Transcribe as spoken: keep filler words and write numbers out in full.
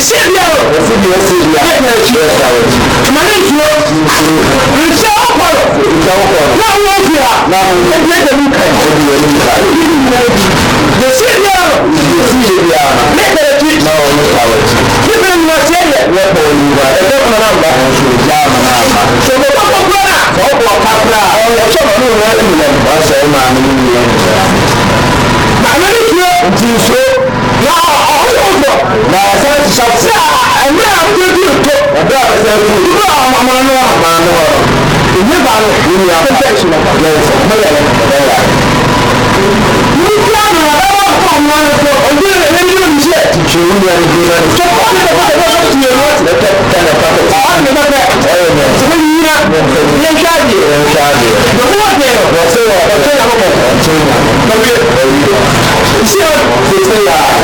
Syria, Syria, Syria, Malaysia, the Syria, Syria, make a tweet now. Give him your Syria, what will you buy? I don't know. So the top of Ghana, all of Capra, all of some of you, I say, man, Malaysia, now, all over. Now, I said, shall say, and now I'm going to do it. I'm going to do it. You never know protection of the place. You can't have one of them. I'm going to do it. You will never do it. So, what is the matter with you? The ten of the I'm going to do it. So, when you have the charge, the charge, the one day, the two of the ten of the two. You see what they say?